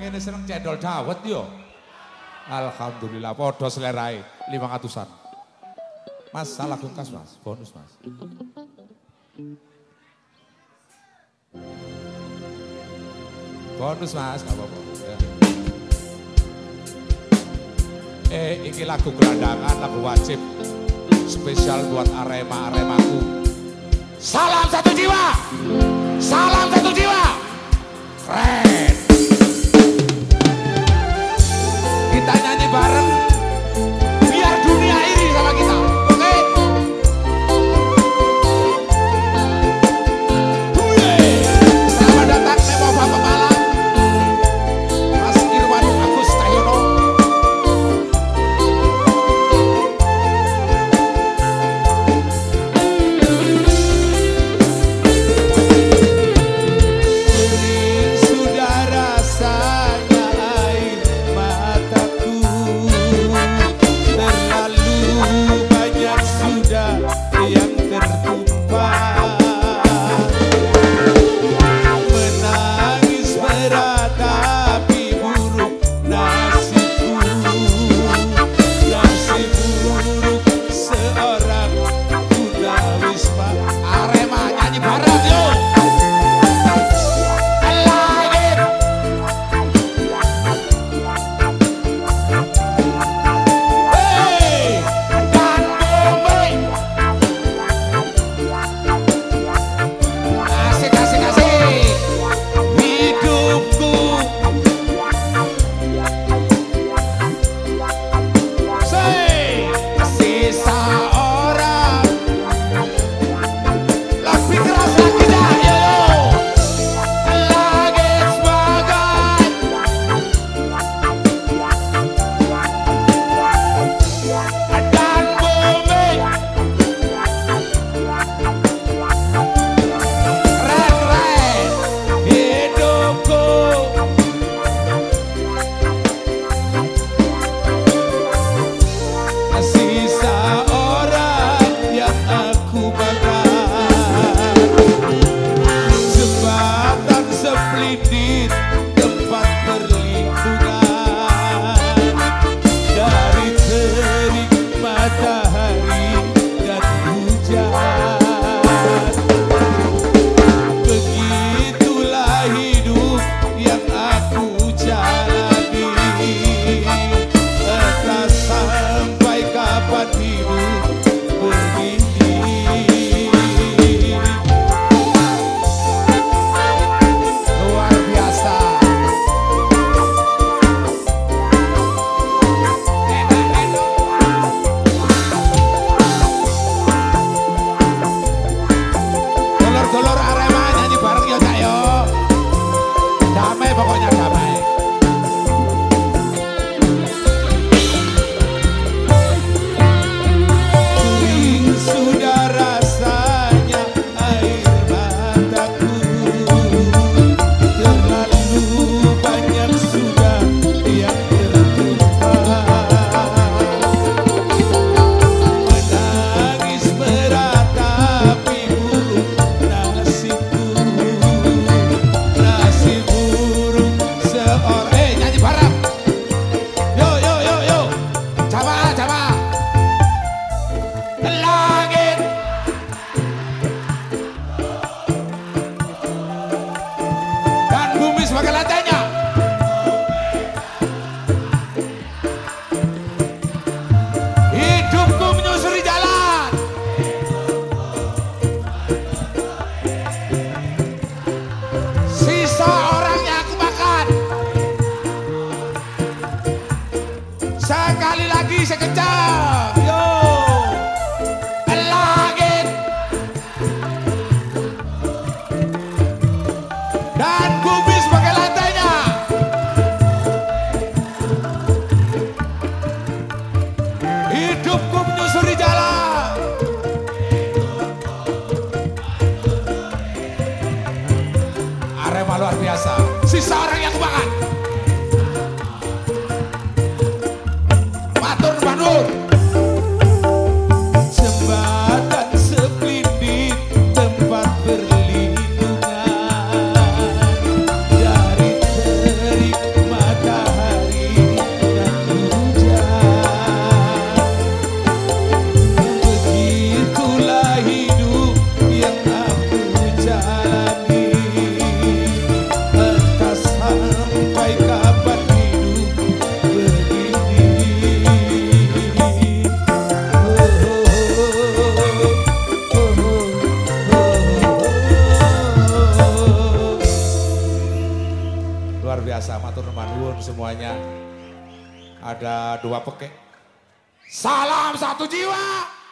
ngene seneng cendol dawet yo. Alhamdulillah podo selerae 500-an. Mas salah gungkas Mas, bonus Mas. Bonus Mas, gak apa-apa. Ini lagu gelandangan, lagu wajib. Spesial buat Arema-Aremaku. Salam satu jiwa! Salam satu jiwa! Keren! Kita nyanyi bareng, biar dunia iri sama kita, oke? Selamat datang Nemo Bapak Malang, Mas Irwan Agus Cahyono. Sudah rasanya air mataku, terlalu banyak sudah yang tertumpah. Menangis berat tapi buruk nasibku, nasib buruk seorang tunawisma. Arema nyanyi bareng yuk. Tempat perlindungan dari terik matahari dan hujan. Begitulah hidup yang aku jalani. Entah sampai kapan hidup begini. Luar biasa. Dolor-dolor Arema nyanyi bareng ya Cak yo. Damai pokoknya damai. Kering sudah rasanya air mataku, terlalu banyak sudah yang tertumpah. Menangis berat tapi buruk nasibku, nasib buruk luar biasa, matur nuwun semuanya. Ada 2 pekek. Salam satu jiwa.